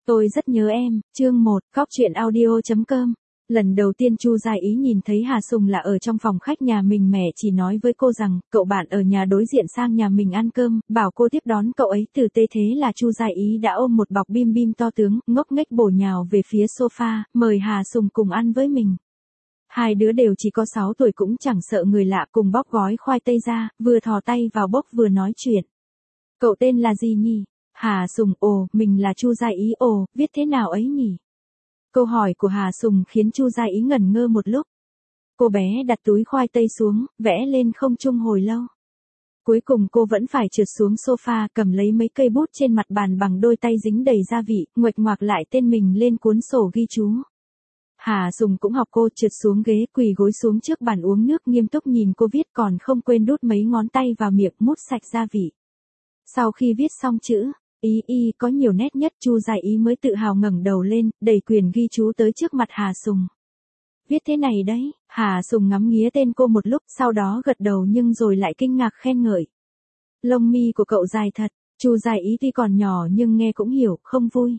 Tôi rất nhớ em, chương 1, Cóc truyện audio.com. Lần đầu tiên Chu Gia Ý nhìn thấy Hà Sùng là ở trong phòng khách nhà mình, mẹ chỉ nói với cô rằng, cậu bạn ở nhà đối diện sang nhà mình ăn cơm, bảo cô tiếp đón cậu ấy tử tế. Thế là Chu Gia Ý đã ôm một bọc bim bim to tướng, ngốc nghếch bổ nhào về phía sofa, mời Hà Sùng cùng ăn với mình. Hai đứa đều chỉ có 6 tuổi cũng chẳng sợ người lạ, cùng bóc gói khoai tây ra, vừa thò tay vào bốc vừa nói chuyện. Cậu tên là gì nhỉ? Hà Sùng. Ồ, mình là Chu Gia Ý. Ồ, viết thế nào ấy nhỉ? Câu hỏi của Hà Sùng khiến Chu Gia Ý ngẩn ngơ một lúc. Cô bé đặt túi khoai tây xuống, vẽ lên không trung hồi lâu. Cuối cùng cô vẫn phải trượt xuống sofa, cầm lấy mấy cây bút trên mặt bàn bằng đôi tay dính đầy gia vị, nguệch ngoạc lại tên mình lên cuốn sổ ghi chú. Hà Sùng cũng học cô, trượt xuống ghế, quỳ gối xuống trước bàn uống nước, nghiêm túc nhìn cô viết, còn không quên đút mấy ngón tay vào miệng mút sạch gia vị. Sau khi viết xong chữ Ý y có nhiều nét nhất, Chu Gia Ý mới tự hào ngẩng đầu lên, đẩy quyển ghi chú tới trước mặt Hà Sùng. Viết thế này đấy. Hà Sùng ngắm nghía tên cô một lúc, sau đó gật đầu nhưng rồi lại kinh ngạc khen ngợi. Lông mi của cậu dài thật. Chu Gia Ý tuy còn nhỏ nhưng nghe cũng hiểu, không vui.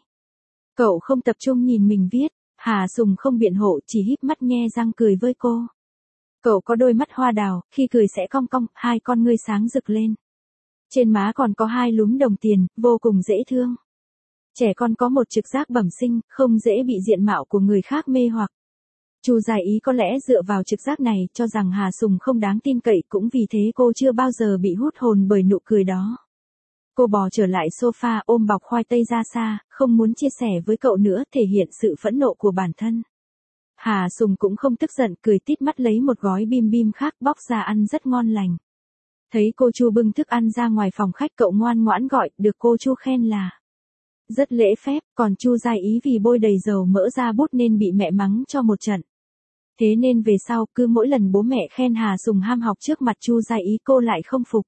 Cậu không tập trung nhìn mình viết. Hà Sùng không biện hộ, chỉ híp mắt nhe răng cười với cô. Cậu có đôi mắt hoa đào, khi cười sẽ cong cong, hai con ngươi sáng rực lên. Trên má còn có hai lúm đồng tiền, vô cùng dễ thương. Trẻ con có một trực giác bẩm sinh, không dễ bị diện mạo của người khác mê hoặc. Chu Gia Ý có lẽ dựa vào trực giác này, cho rằng Hà Sùng không đáng tin cậy, cũng vì thế cô chưa bao giờ bị hút hồn bởi nụ cười đó. Cô bò trở lại sofa, ôm bọc khoai tây ra xa, không muốn chia sẻ với cậu nữa, thể hiện sự phẫn nộ của bản thân. Hà Sùng cũng không tức giận, cười tít mắt lấy một gói bim bim khác bóc ra ăn rất ngon lành. Thấy cô Chu bưng thức ăn ra ngoài phòng khách, cậu ngoan ngoãn gọi, được cô Chu khen là rất lễ phép, còn Chu Gia Ý vì bôi đầy dầu mỡ ra bút nên bị mẹ mắng cho một trận. Thế nên về sau, cứ mỗi lần bố mẹ khen Hà Sùng ham học trước mặt Chu Gia Ý, cô lại không phục.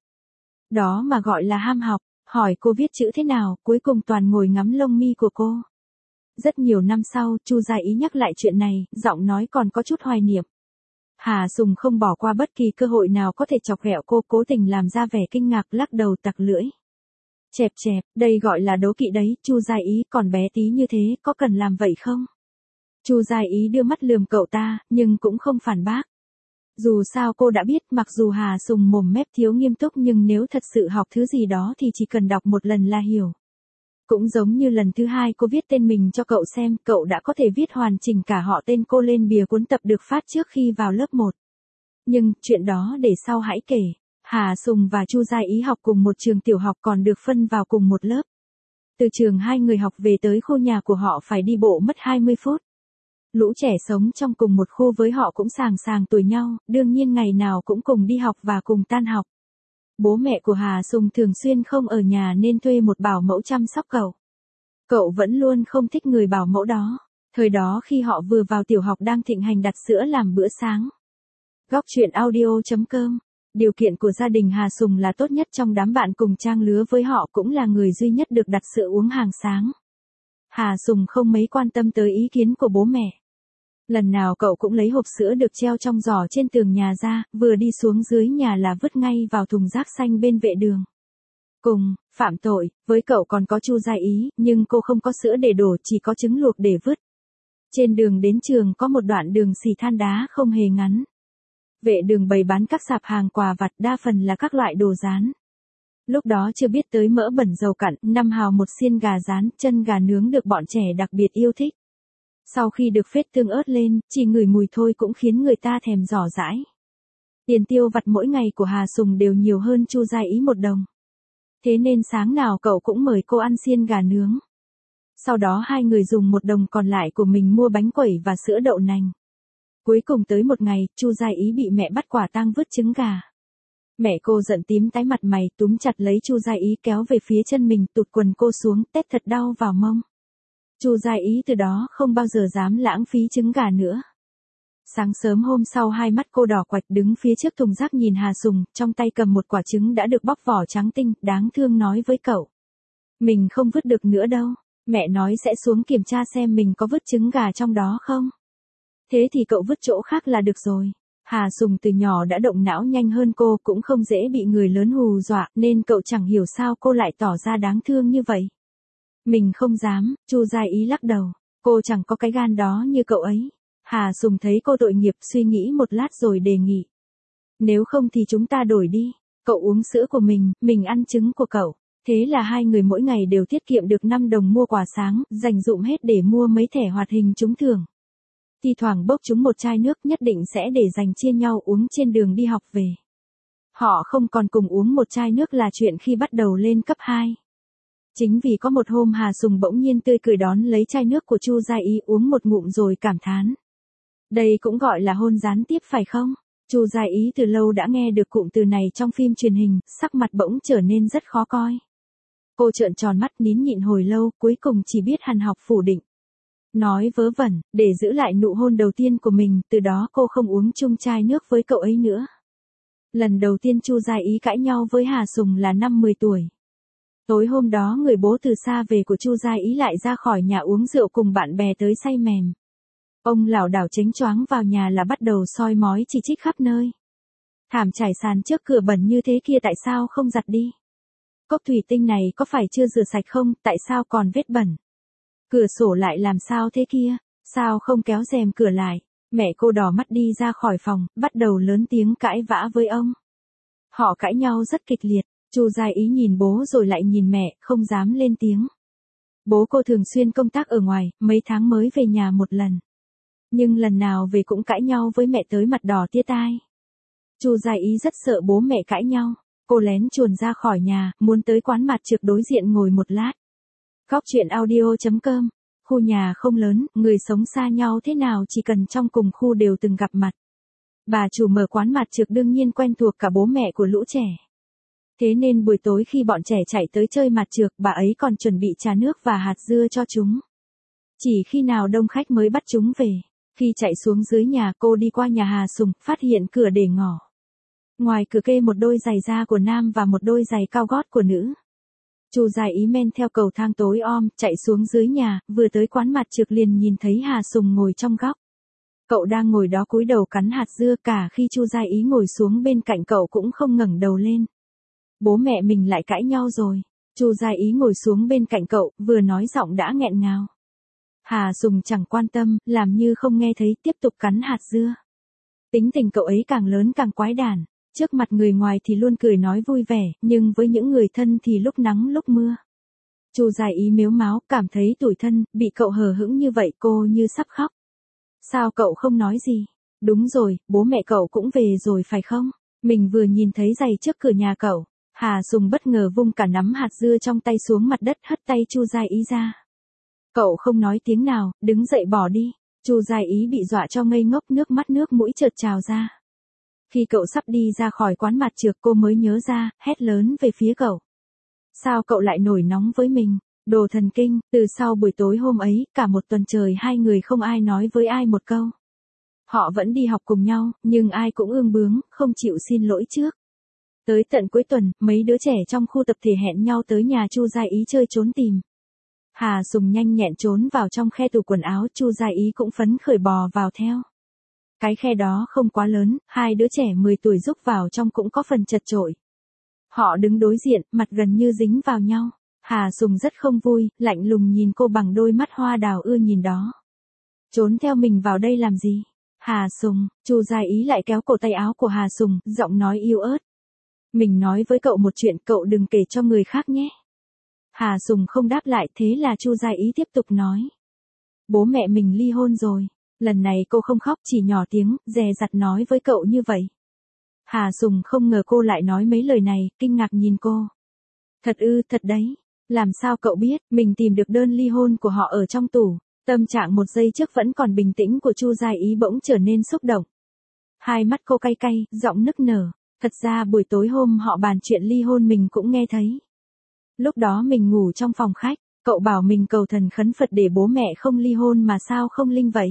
Đó mà gọi là ham học. Hỏi cô viết chữ thế nào, cuối cùng toàn ngồi ngắm lông mi của cô. Rất nhiều năm sau, Chu Gia Ý nhắc lại chuyện này, giọng nói còn có chút hoài niệm. Hà Sùng không bỏ qua bất kỳ cơ hội nào có thể chọc ghẹo cô, cố tình làm ra vẻ kinh ngạc, lắc đầu tặc lưỡi. Chẹp chẹp, đây gọi là đố kỵ đấy. Chu Gia Ý, còn bé tí như thế, có cần làm vậy không? Chu Gia Ý đưa mắt lườm cậu ta, nhưng cũng không phản bác. Dù sao cô đã biết, mặc dù Hà Sùng mồm mép thiếu nghiêm túc nhưng nếu thật sự học thứ gì đó thì chỉ cần đọc một lần là hiểu. Cũng giống như lần thứ hai cô viết tên mình cho cậu xem, cậu đã có thể viết hoàn chỉnh cả họ tên cô lên bìa cuốn tập được phát trước khi vào lớp 1. Nhưng, chuyện đó để sau hãy kể. Hà Sùng và Chu Gia Ý học cùng một trường tiểu học, còn được phân vào cùng một lớp. Từ trường hai người học về tới khu nhà của họ phải đi bộ mất 20 phút. Lũ trẻ sống trong cùng một khu với họ cũng sàng tuổi nhau, đương nhiên ngày nào cũng cùng đi học và cùng tan học. Bố mẹ của Hà Sùng thường xuyên không ở nhà nên thuê một bảo mẫu chăm sóc cậu. Cậu vẫn luôn không thích người bảo mẫu đó. Thời đó khi họ vừa vào tiểu học đang thịnh hành đặt sữa làm bữa sáng. Góc truyện audio.com. Điều kiện của gia đình Hà Sùng là tốt nhất trong đám bạn cùng trang lứa với họ, cũng là người duy nhất được đặt sữa uống hàng sáng. Hà Sùng không mấy quan tâm tới ý kiến của bố mẹ. Lần nào cậu cũng lấy hộp sữa được treo trong giỏ trên tường nhà ra, vừa đi xuống dưới nhà là vứt ngay vào thùng rác xanh bên vệ đường. Cùng phạm tội với cậu còn có Chu Gia Ý, nhưng cô không có sữa để đổ, chỉ có trứng luộc để vứt. Trên đường đến trường có một đoạn đường xì than đá không hề ngắn. Vệ đường bày bán các sạp hàng quà vặt, đa phần là các loại đồ rán. Lúc đó chưa biết tới mỡ bẩn dầu cặn, 5 hào một xiên gà rán, chân gà nướng được bọn trẻ đặc biệt yêu thích. Sau khi được phết tương ớt lên, chỉ ngửi mùi thôi cũng khiến người ta thèm dò dãi. Tiền tiêu vặt mỗi ngày của Hà Sùng đều nhiều hơn Chu Gia Ý 1 đồng. Thế nên sáng nào cậu cũng mời cô ăn xiên gà nướng. Sau đó hai người dùng 1 đồng còn lại của mình mua bánh quẩy và sữa đậu nành. Cuối cùng tới một ngày, Chu Gia Ý bị mẹ bắt quả tang vứt trứng gà. Mẹ cô giận tím tái mặt mày, túm chặt lấy Chu Gia Ý kéo về phía chân mình, tụt quần cô xuống, tét thật đau vào mông. Chu Gia Ý từ đó không bao giờ dám lãng phí trứng gà nữa. Sáng sớm hôm sau, hai mắt cô đỏ quạch, đứng phía trước thùng rác nhìn Hà Sùng, trong tay cầm một quả trứng đã được bóc vỏ trắng tinh, đáng thương nói với cậu. Mình không vứt được nữa đâu, mẹ nói sẽ xuống kiểm tra xem mình có vứt trứng gà trong đó không. Thế thì cậu vứt chỗ khác là được rồi. Hà Sùng từ nhỏ đã động não nhanh hơn cô, cũng không dễ bị người lớn hù dọa, nên cậu chẳng hiểu sao cô lại tỏ ra đáng thương như vậy. Mình không dám, Chu Gia Ý lắc đầu. Cô chẳng có cái gan đó như cậu ấy. Hà Sùng thấy cô tội nghiệp suy nghĩ một lát rồi đề nghị. Nếu không thì chúng ta đổi đi. Cậu uống sữa của mình ăn trứng của cậu. Thế là hai người mỗi ngày đều tiết kiệm được 5 đồng mua quà sáng, dành dụm hết để mua mấy thẻ hoạt hình trúng thưởng. Thi thoảng bốc chúng một chai nước nhất định sẽ để dành chia nhau uống trên đường đi học về. Họ không còn cùng uống một chai nước là chuyện khi bắt đầu lên cấp 2. Chính vì có một hôm Hà Sùng bỗng nhiên tươi cười đón lấy chai nước của Chu Gia Ý uống một ngụm rồi cảm thán. Đây cũng gọi là hôn gián tiếp phải không? Chu Gia Ý từ lâu đã nghe được cụm từ này trong phim truyền hình, sắc mặt bỗng trở nên rất khó coi. Cô trợn tròn mắt nín nhịn hồi lâu, cuối cùng chỉ biết hằn học phủ định. Nói vớ vẩn, để giữ lại nụ hôn đầu tiên của mình, từ đó cô không uống chung chai nước với cậu ấy nữa. Lần đầu tiên Chu Gia Ý cãi nhau với Hà Sùng là năm 10 tuổi. Tối hôm đó người bố từ xa về của Chu Gia Ý lại ra khỏi nhà uống rượu cùng bạn bè tới say mềm. Ông lảo đảo chếnh choáng vào nhà là bắt đầu soi mói chỉ trích khắp nơi. Thảm trải sàn trước cửa bẩn như thế kia tại sao không giặt đi? Cốc thủy tinh này có phải chưa rửa sạch không, tại sao còn vết bẩn? Cửa sổ lại làm sao thế kia, sao không kéo rèm cửa lại? Mẹ cô đỏ mắt đi ra khỏi phòng, bắt đầu lớn tiếng cãi vã với ông. Họ cãi nhau rất kịch liệt, Chu Gia Ý nhìn bố rồi lại nhìn mẹ, không dám lên tiếng. Bố cô thường xuyên công tác ở ngoài, mấy tháng mới về nhà một lần. Nhưng lần nào về cũng cãi nhau với mẹ tới mặt đỏ tía tai. Chu Gia Ý rất sợ bố mẹ cãi nhau, cô lén chuồn ra khỏi nhà, muốn tới quán mặt trược đối diện ngồi một lát. Góc truyện audio.com. Khu nhà không lớn, người sống xa nhau thế nào chỉ cần trong cùng khu đều từng gặp mặt. Bà chủ mở quán mặt trược đương nhiên quen thuộc cả bố mẹ của lũ trẻ. Thế nên buổi tối khi bọn trẻ chạy tới chơi mặt trược, bà ấy còn chuẩn bị trà nước và hạt dưa cho chúng. Chỉ khi nào đông khách mới bắt chúng về. Khi chạy xuống dưới nhà, cô đi qua nhà Hà Sùng, phát hiện cửa để ngỏ. Ngoài cửa kê một đôi giày da của nam và một đôi giày cao gót của nữ. Chu Gia Ý men theo cầu thang tối om, chạy xuống dưới nhà, vừa tới quán mặt trược liền nhìn thấy Hà Sùng ngồi trong góc. Cậu đang ngồi đó cúi đầu cắn hạt dưa, cả khi Chu Gia Ý ngồi xuống bên cạnh cậu cũng không ngẩng đầu lên. Bố mẹ mình lại cãi nhau rồi. Chu Gia Ý ngồi xuống bên cạnh cậu, vừa nói giọng đã nghẹn ngào. Hà Sùng chẳng quan tâm, làm như không nghe thấy, tiếp tục cắn hạt dưa. Tính tình cậu ấy càng lớn càng quái đản. Trước mặt người ngoài thì luôn cười nói vui vẻ, nhưng với những người thân thì lúc nắng lúc mưa. Chu Gia Ý mếu máo, cảm thấy tủi thân, bị cậu hờ hững như vậy cô như sắp khóc. Sao cậu không nói gì? Đúng rồi, bố mẹ cậu cũng về rồi phải không? Mình vừa nhìn thấy giày trước cửa nhà cậu. Hà Sùng bất ngờ vung cả nắm hạt dưa trong tay xuống mặt đất, hất tay Chu Gia Ý ra. Cậu không nói tiếng nào, đứng dậy bỏ đi. Chu Gia Ý bị dọa cho ngây ngốc, nước mắt nước mũi chợt trào ra. Khi cậu sắp đi ra khỏi quán mặt trược cô mới nhớ ra, hét lớn về phía cậu. Sao cậu lại nổi nóng với mình? Đồ thần kinh, từ sau buổi tối hôm ấy, cả một tuần trời hai người không ai nói với ai một câu. Họ vẫn đi học cùng nhau, nhưng ai cũng ương bướng, không chịu xin lỗi trước. Tới tận cuối tuần, mấy đứa trẻ trong khu tập thể hẹn nhau tới nhà Chu Gia Ý chơi trốn tìm. Hà Sùng nhanh nhẹn trốn vào trong khe tủ quần áo, Chu Gia Ý cũng phấn khởi bò vào theo. Cái khe đó không quá lớn, hai đứa trẻ 10 tuổi rúc vào trong cũng có phần chật chội. Họ đứng đối diện, mặt gần như dính vào nhau. Hà Sùng rất không vui, lạnh lùng nhìn cô bằng đôi mắt hoa đào ưa nhìn đó. Trốn theo mình vào đây làm gì? Hà Sùng, Chu Gia Ý lại kéo cổ tay áo của Hà Sùng, giọng nói yếu ớt. Mình nói với cậu một chuyện, cậu đừng kể cho người khác nhé. Hà Sùng không đáp lại, thế là Chu Gia Ý tiếp tục nói. Bố mẹ mình ly hôn rồi. Lần này cô không khóc, chỉ nhỏ tiếng, dè dặt nói với cậu như vậy. Hà Sùng không ngờ cô lại nói mấy lời này, kinh ngạc nhìn cô. Thật ư, thật đấy. Làm sao cậu biết, mình tìm được đơn ly hôn của họ ở trong tủ. Tâm trạng một giây trước vẫn còn bình tĩnh của Chu Gia Ý bỗng trở nên xúc động. Hai mắt cô cay cay, giọng nức nở. Thật ra buổi tối hôm họ bàn chuyện ly hôn mình cũng nghe thấy. Lúc đó mình ngủ trong phòng khách, cậu bảo mình cầu thần khấn Phật để bố mẹ không ly hôn mà sao không linh vậy.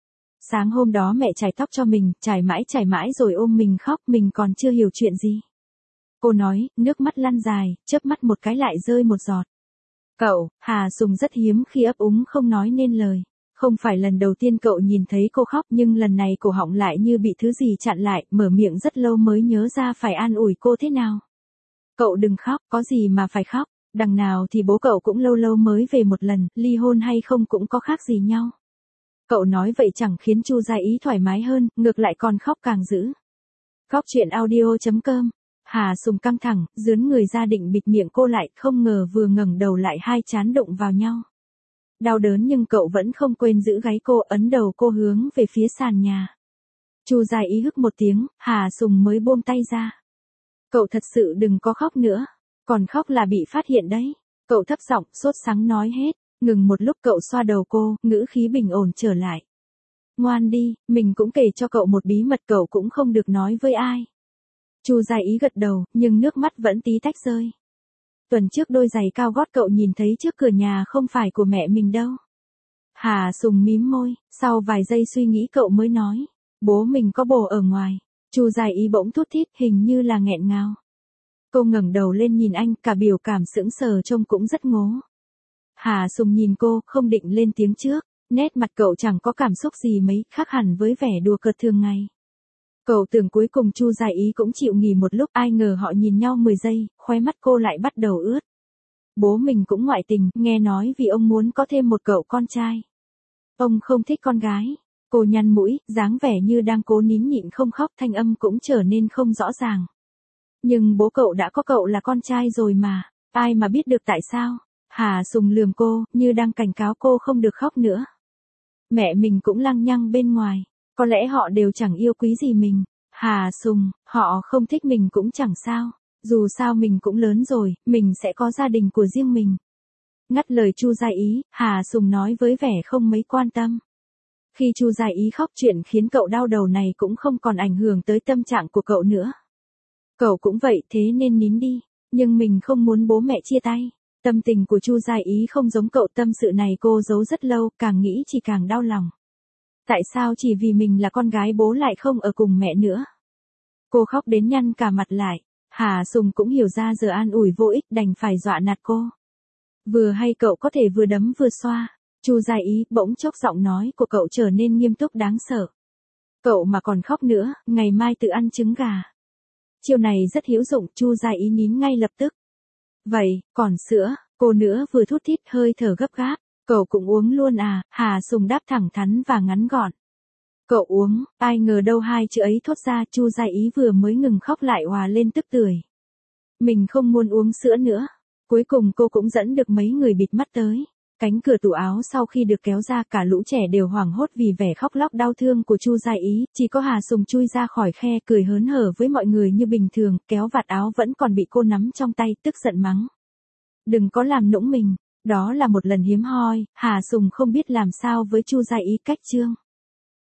Sáng hôm đó mẹ chải tóc cho mình, chải mãi rồi ôm mình khóc, mình còn chưa hiểu chuyện gì. Cô nói, nước mắt lăn dài, chớp mắt một cái lại rơi một giọt. Cậu, Hà Sùng rất hiếm khi ấp úng không nói nên lời. Không phải lần đầu tiên cậu nhìn thấy cô khóc, nhưng lần này cổ họng lại như bị thứ gì chặn lại, mở miệng rất lâu mới nhớ ra phải an ủi cô thế nào. Cậu đừng khóc, có gì mà phải khóc. Đằng nào thì bố cậu cũng lâu lâu mới về một lần, ly hôn hay không cũng có khác gì nhau. Cậu nói vậy chẳng khiến Chu Gia Ý thoải mái hơn, ngược lại còn khóc càng dữ. Khóc chuyện audio.com. Hà Sùng căng thẳng, dướn người ra định bịt miệng cô lại, không ngờ vừa ngẩng đầu lại hai trán đụng vào nhau. Đau đớn nhưng cậu vẫn không quên giữ gáy cô, ấn đầu cô hướng về phía sàn nhà. Chu Gia Ý hức một tiếng, Hà Sùng mới buông tay ra. Cậu thật sự đừng có khóc nữa, còn khóc là bị phát hiện đấy. Cậu thấp giọng, sốt sắng nói hết, ngừng một lúc cậu xoa đầu cô, ngữ khí bình ổn trở lại. Ngoan đi, mình cũng kể cho cậu một bí mật cậu cũng không được nói với ai. Chu Gia Ý gật đầu, nhưng nước mắt vẫn tí tách rơi. Tuần trước đôi giày cao gót cậu nhìn thấy trước cửa nhà không phải của mẹ mình đâu. Hà Sùng mím môi, sau vài giây suy nghĩ cậu mới nói. Bố mình có bồ ở ngoài. Chu Gia Ý bỗng thút thít, hình như là nghẹn ngào. Cô ngẩng đầu lên nhìn anh, cả biểu cảm sững sờ trông cũng rất ngố. Hà Sùng nhìn cô, không định lên tiếng trước. Nét mặt cậu chẳng có cảm xúc gì mấy, khác hẳn với vẻ đùa cợt thường ngày. Cậu tưởng cuối cùng Chu Gia Ý cũng chịu nghỉ một lúc, ai ngờ họ nhìn nhau 10 giây, khóe mắt cô lại bắt đầu ướt. Bố mình cũng ngoại tình, nghe nói vì ông muốn có thêm một cậu con trai. Ông không thích con gái. Cô nhăn mũi, dáng vẻ như đang cố nín nhịn không khóc, thanh âm cũng trở nên không rõ ràng. Nhưng bố cậu đã có cậu là con trai rồi mà, ai mà biết được tại sao. Hà Sùng lườm cô, như đang cảnh cáo cô không được khóc nữa. Mẹ mình cũng lăng nhăng bên ngoài, có lẽ họ đều chẳng yêu quý gì mình. Hà Sùng, họ không thích mình cũng chẳng sao, dù sao mình cũng lớn rồi, mình sẽ có gia đình của riêng mình. Ngắt lời Chu Gia Ý, Hà Sùng nói với vẻ không mấy quan tâm. Khi Chu Gia Ý khóc, chuyện khiến cậu đau đầu này cũng không còn ảnh hưởng tới tâm trạng của cậu nữa. Cậu cũng vậy, thế nên nín đi, nhưng mình không muốn bố mẹ chia tay. Tâm tình của Chu Gia Ý không giống cậu, tâm sự này cô giấu rất lâu, càng nghĩ chỉ càng đau lòng. Tại sao chỉ vì mình là con gái bố lại không ở cùng mẹ nữa? Cô khóc đến nhăn cả mặt lại. Hà Sùng cũng hiểu ra giờ an ủi vô ích, đành phải dọa nạt cô. Vừa hay cậu có thể vừa đấm vừa xoa. Chu Gia Ý, bỗng chốc giọng nói của cậu trở nên nghiêm túc đáng sợ. Cậu mà còn khóc nữa, ngày mai tự ăn trứng gà. Chiêu này rất hữu dụng, Chu Gia Ý nín ngay lập tức. Vậy, còn sữa, cô nữa vừa thút thít hơi thở gấp gáp. Cậu cũng uống luôn à? Hà Sùng đáp thẳng thắn và ngắn gọn. Cậu uống, ai ngờ đâu hai chữ ấy thốt ra, Chu Gia Ý vừa mới ngừng khóc lại òa lên tức tưởi. Mình không muốn uống sữa nữa. Cuối cùng cô cũng dẫn được mấy người bịt mắt tới. Cánh cửa tủ áo sau khi được kéo ra, cả lũ trẻ đều hoảng hốt vì vẻ khóc lóc đau thương của Chu Gia Ý, chỉ có Hà Sùng chui ra khỏi khe cười hớn hở với mọi người như bình thường, kéo vạt áo vẫn còn bị cô nắm trong tay, tức giận mắng. Đừng có làm nũng mình, đó là một lần hiếm hoi, Hà Sùng không biết làm sao với Chu Gia Ý cách chương.